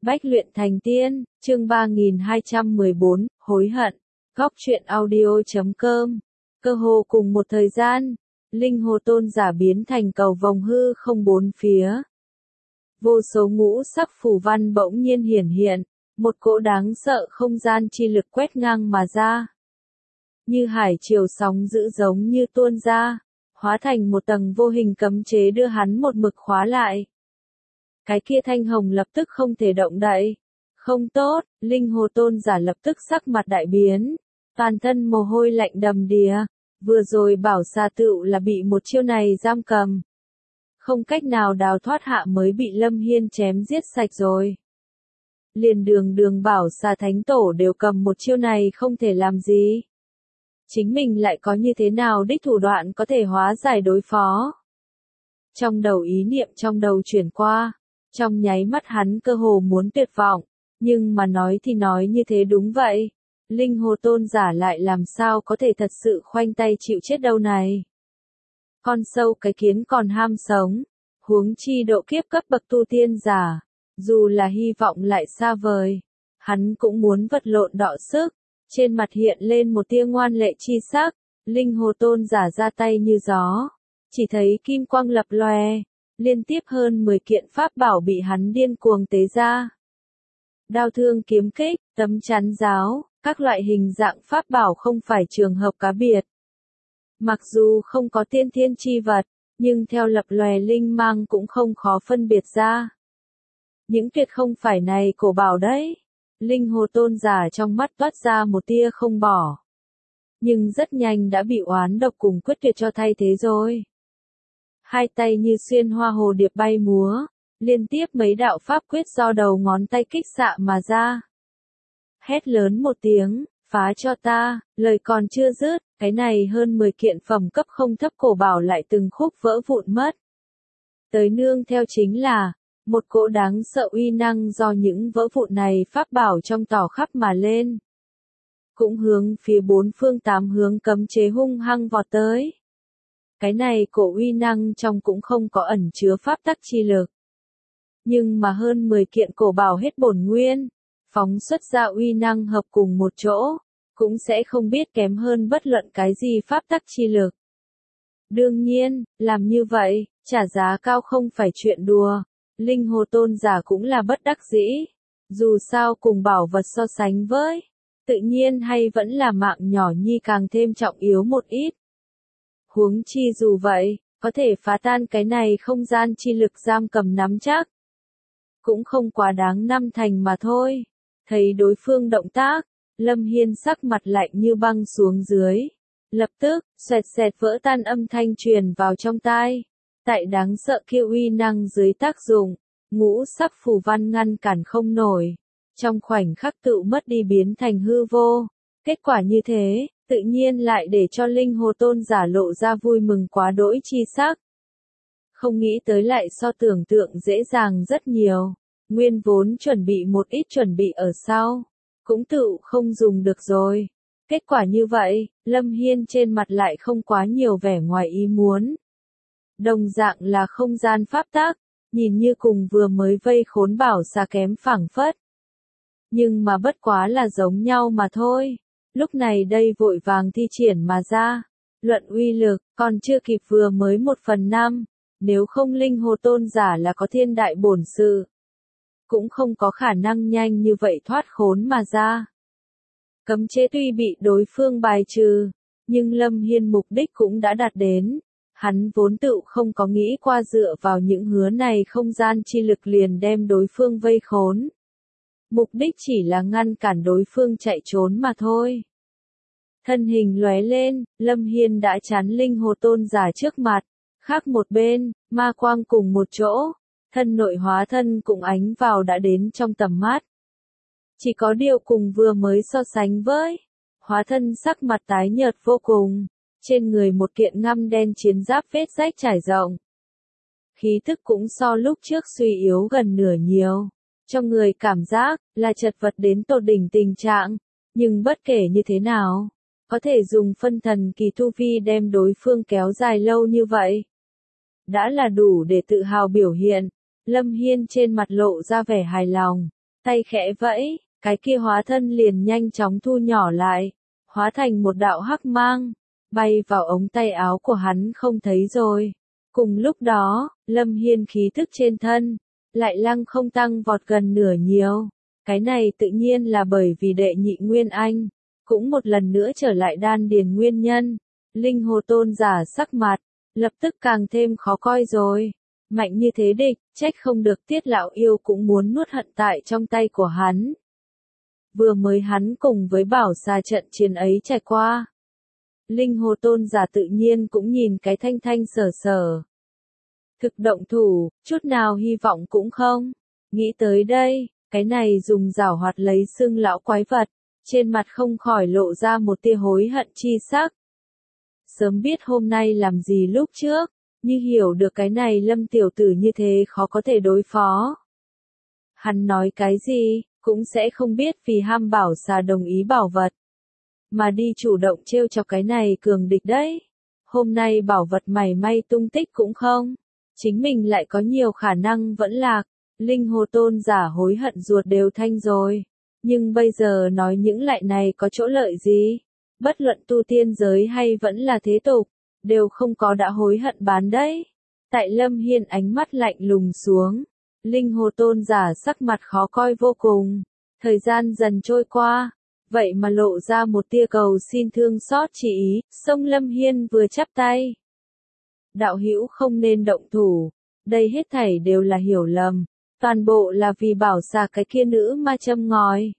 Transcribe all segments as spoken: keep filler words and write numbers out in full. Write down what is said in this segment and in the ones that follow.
Bách luyện thành tiên, chương ba nghìn hai trăm mười bốn, hối hận. Góc truyện audio chấm com. Cơ hồ cùng một thời gian, linh hồ tôn giả biến thành cầu vòng hư không bốn phía. Vô số ngũ sắc phù văn bỗng nhiên hiển hiện, một cỗ đáng sợ không gian chi lực quét ngang mà ra. Như hải triều sóng dữ giống như tuôn ra, hóa thành một tầng vô hình cấm chế đưa hắn một mực khóa lại. Cái kia thanh hồng lập tức không thể động đậy. Không tốt, linh hồ tôn giả lập tức sắc mặt đại biến. Toàn thân mồ hôi lạnh đầm đìa. Vừa rồi bảo xà tựu là bị một chiêu này giam cầm. Không cách nào đào thoát hạ mới bị Lâm Hiên chém giết sạch rồi. Liền đường đường bảo xà thánh tổ đều cầm một chiêu này không thể làm gì. Chính mình lại có như thế nào đích thủ đoạn có thể hóa giải đối phó. Trong đầu ý niệm trong đầu chuyển qua. Trong nháy mắt hắn cơ hồ muốn tuyệt vọng, nhưng mà nói thì nói như thế đúng vậy. Linh hồ tôn giả lại làm sao có thể thật sự khoanh tay chịu chết đâu này. Con sâu cái kiến còn ham sống, huống chi độ kiếp cấp bậc tu tiên giả, dù là hy vọng lại xa vời, hắn cũng muốn vật lộn đọ sức, trên mặt hiện lên một tia ngoan lệ chi sắc, linh hồ tôn giả ra tay như gió, chỉ thấy kim quang lập lòe. Liên tiếp hơn mười kiện pháp bảo bị hắn điên cuồng tế ra. Đao thương kiếm kích, tấm chắn giáo, các loại hình dạng pháp bảo không phải trường hợp cá biệt. Mặc dù không có tiên thiên chi vật, nhưng theo lập lòe linh mang cũng không khó phân biệt ra. Những tuyệt không phải này cổ bảo đấy. Linh hồ tôn giả trong mắt toát ra một tia không bỏ. Nhưng rất nhanh đã bị oán độc cùng quyết tuyệt cho thay thế rồi. Hai tay như xuyên hoa hồ điệp bay múa, liên tiếp mấy đạo pháp quyết do đầu ngón tay kích xạ mà ra. Hét lớn một tiếng, phá cho ta, lời còn chưa dứt, cái này hơn mười kiện phẩm cấp không thấp cổ bảo lại từng khúc vỡ vụn mất. Tới nương theo chính là, một cỗ đáng sợ uy năng do những vỡ vụn này pháp bảo trong tỏ khắp mà lên. Cũng hướng phía bốn phương tám hướng cấm chế hung hăng vọt tới. Cái này cổ uy năng trong cũng không có ẩn chứa pháp tắc chi lực. Nhưng mà hơn mười kiện cổ bảo hết bổn nguyên, phóng xuất ra uy năng hợp cùng một chỗ, cũng sẽ không biết kém hơn bất luận cái gì pháp tắc chi lực. Đương nhiên, làm như vậy, trả giá cao không phải chuyện đùa, linh hồ tôn giả cũng là bất đắc dĩ. Dù sao cùng bảo vật so sánh với, tự nhiên hay vẫn là mạng nhỏ nhi càng thêm trọng yếu một ít. Huống chi dù vậy, có thể phá tan cái này không gian chi lực giam cầm nắm chắc. Cũng không quá đáng năm thành mà thôi. Thấy đối phương động tác, Lâm Hiên sắc mặt lạnh như băng xuống dưới. Lập tức, xoẹt xẹt vỡ tan âm thanh truyền vào trong tai. Tại đáng sợ kia uy năng dưới tác dụng, ngũ sắc phù văn ngăn cản không nổi. Trong khoảnh khắc tự mất đi biến thành hư vô. Kết quả như thế, tự nhiên lại để cho linh hồ tôn giả lộ ra vui mừng quá đỗi chi sắc. Không nghĩ tới lại so tưởng tượng dễ dàng rất nhiều, nguyên vốn chuẩn bị một ít chuẩn bị ở sau, cũng tự không dùng được rồi. Kết quả như vậy, Lâm Hiên trên mặt lại không quá nhiều vẻ ngoài ý muốn. Đồng dạng là không gian pháp tắc, nhìn như cùng vừa mới vây khốn bảo xà kém phảng phất. Nhưng mà bất quá là giống nhau mà thôi. Lúc này đây vội vàng thi triển mà ra, luận uy lực, còn chưa kịp vừa mới một phần năm, nếu không linh hồ tôn giả là có thiên đại bổn sự. Cũng không có khả năng nhanh như vậy thoát khốn mà ra. Cấm chế tuy bị đối phương bài trừ, nhưng Lâm Hiên mục đích cũng đã đạt đến. Hắn vốn tự không có nghĩ qua dựa vào những hứa này không gian chi lực liền đem đối phương vây khốn. Mục đích chỉ là ngăn cản đối phương chạy trốn mà thôi. Thân hình lóe lên, Lâm Hiên đã chắn linh hồ tôn giả trước mặt. Khác một bên, ma quang cùng một chỗ, thân nội hóa thân cũng ánh vào đã đến trong tầm mắt. Chỉ có điều cùng vừa mới so sánh với, hóa thân sắc mặt tái nhợt vô cùng, trên người một kiện ngăm đen chiến giáp vết rách trải rộng. Khí tức cũng so lúc trước suy yếu gần nửa nhiều. Cho người cảm giác là chật vật đến tột đỉnh tình trạng, nhưng bất kể như thế nào, có thể dùng phân thần kỳ tu vi đem đối phương kéo dài lâu như vậy. Đã là đủ để tự hào biểu hiện, Lâm Hiên trên mặt lộ ra vẻ hài lòng, tay khẽ vẫy, cái kia hóa thân liền nhanh chóng thu nhỏ lại, hóa thành một đạo hắc mang, bay vào ống tay áo của hắn không thấy rồi. Cùng lúc đó, Lâm Hiên khí thức trên thân, lại lăng không tăng vọt gần nửa nhiều. Cái này tự nhiên là bởi vì đệ nhị Nguyên Anh, cũng một lần nữa trở lại đan điền nguyên nhân. Linh hồ tôn giả sắc mặt, lập tức càng thêm khó coi rồi. Mạnh như thế địch, trách không được Tiết lão yêu cũng muốn nuốt hận tại trong tay của hắn. Vừa mới hắn cùng với bảo xà trận chiến ấy trải qua. Linh hồ tôn giả tự nhiên cũng nhìn cái thanh thanh sở sở. Thực động thủ, chút nào hy vọng cũng không. Nghĩ tới đây, cái này dùng giảo hoạt lấy xương lão quái vật, trên mặt không khỏi lộ ra một tia hối hận chi sắc. Sớm biết hôm nay làm gì lúc trước, như hiểu được cái này Lâm tiểu tử như thế khó có thể đối phó. Hắn nói cái gì, cũng sẽ không biết vì ham bảo xà đồng ý bảo vật, mà đi chủ động trêu chọc cái này cường địch đấy. Hôm nay bảo vật mảy may tung tích cũng không, chính mình lại có nhiều khả năng vẫn lạc. Linh hồ tôn giả hối hận ruột đều thanh rồi, nhưng bây giờ nói những lại này có chỗ lợi gì? Bất luận tu tiên giới hay vẫn là thế tục, đều không có đã hối hận bán đấy. Tại Lâm Hiên ánh mắt lạnh lùng xuống, linh hồ tôn giả sắc mặt khó coi vô cùng. Thời gian dần trôi qua, vậy mà lộ ra một tia cầu xin thương xót chỉ ý, sông Lâm Hiên vừa chắp tay. Đạo hữu không nên động thủ, đây hết thảy đều là hiểu lầm, toàn bộ là vì bảo xà cái kia nữ ma châm ngòi.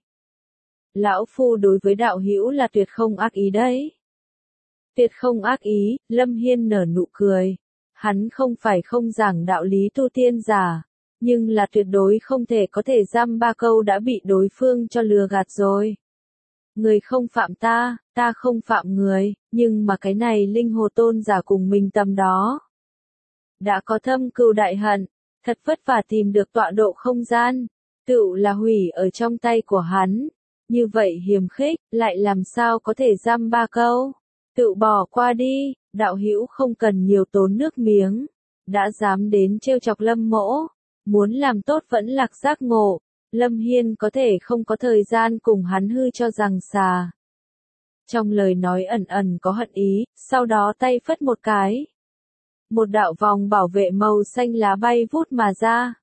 Lão phu đối với đạo hữu là tuyệt không ác ý đấy. Tuyệt không ác ý, Lâm Hiên nở nụ cười. Hắn không phải không giảng đạo lý tu tiên giả, nhưng là tuyệt đối không thể có thể dăm ba câu đã bị đối phương cho lừa gạt rồi. Người không phạm ta, ta không phạm người, nhưng mà cái này linh hồ tôn giả cùng mình tầm đó. Đã có thâm cừu đại hận, thật vất vả tìm được tọa độ không gian, tựu là hủy ở trong tay của hắn. Như vậy hiềm khích, lại làm sao có thể dăm ba câu. Tự bỏ qua đi, đạo hữu không cần nhiều tốn nước miếng. Đã dám đến trêu chọc Lâm mỗ, muốn làm tốt vẫn lạc giác ngộ. Lâm Hiên có thể không có thời gian cùng hắn hư cho rằng xà. Trong lời nói ẩn ẩn có hận ý, sau đó tay phất một cái. Một đạo vòng bảo vệ màu xanh lá bay vút mà ra.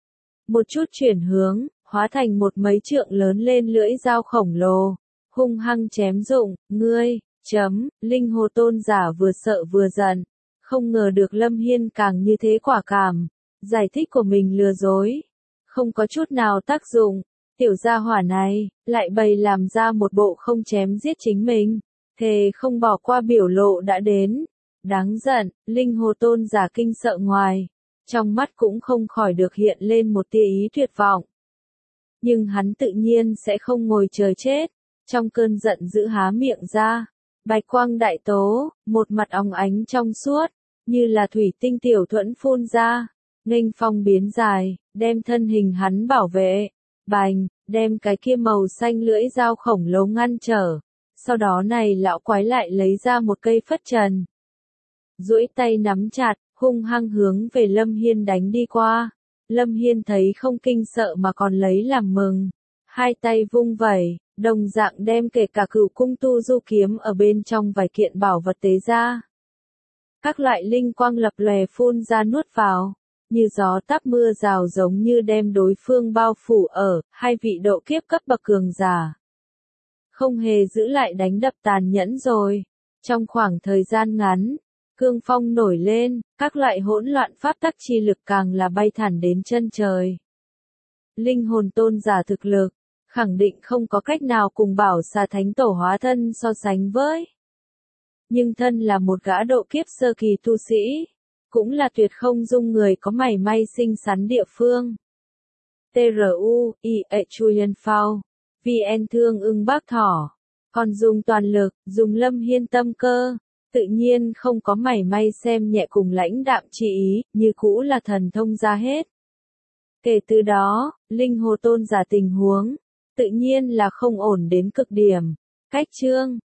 Một chút chuyển hướng, hóa thành một mấy trượng lớn lên lưỡi dao khổng lồ, hung hăng chém rụng. Ngươi, chấm, linh hồ tôn giả vừa sợ vừa giận, không ngờ được Lâm Hiên càng như thế quả cảm, giải thích của mình lừa dối, không có chút nào tác dụng. Tiểu gia hỏa này, lại bày làm ra một bộ không chém giết chính mình, thề không bỏ qua biểu lộ đã đến. Đáng giận, linh hồ tôn giả kinh sợ ngoài, trong mắt cũng không khỏi được hiện lên một tia ý tuyệt vọng. Nhưng hắn tự nhiên sẽ không ngồi chờ chết, trong cơn giận dữ há miệng ra, bạch quang đại tố, một mặt óng ánh trong suốt, như là thủy tinh tiểu thuẫn phun ra, nghênh phong biến dài, đem thân hình hắn bảo vệ, bành, đem cái kia màu xanh lưỡi dao khổng lồ ngăn trở. Sau đó này lão quái lại lấy ra một cây phất trần, duỗi tay nắm chặt, hung hăng hướng về Lâm Hiên đánh đi qua. Lâm Hiên thấy không kinh sợ mà còn lấy làm mừng, hai tay vung vẩy, đồng dạng đem kể cả cửu cung tu du kiếm ở bên trong vài kiện bảo vật tế ra. Các loại linh quang lập lòe phun ra nuốt vào, như gió táp mưa rào giống như đem đối phương bao phủ ở, hai vị độ kiếp cấp bậc cường giả. Không hề giữ lại đánh đập tàn nhẫn rồi, trong khoảng thời gian ngắn. Cương phong nổi lên, các loại hỗn loạn pháp tắc chi lực càng là bay thẳng đến chân trời. Linh hồn tôn giả thực lực, khẳng định không có cách nào cùng bảo xà thánh tổ hóa thân so sánh với. Nhưng thân là một gã độ kiếp sơ kỳ tu sĩ, cũng là tuyệt không dung người có mảy may xinh xắn địa phương. tê rờ u, i e Chuyen Phao, vê en Thương ưng bác thỏ, còn dùng toàn lực, dùng Lâm Hiên tâm cơ. Tự nhiên không có mảy may xem nhẹ cùng lãnh đạm chỉ ý, như cũ là thần thông ra hết. Kể từ đó, linh hồ tôn giả tình huống, tự nhiên là không ổn đến cực điểm. Cách chương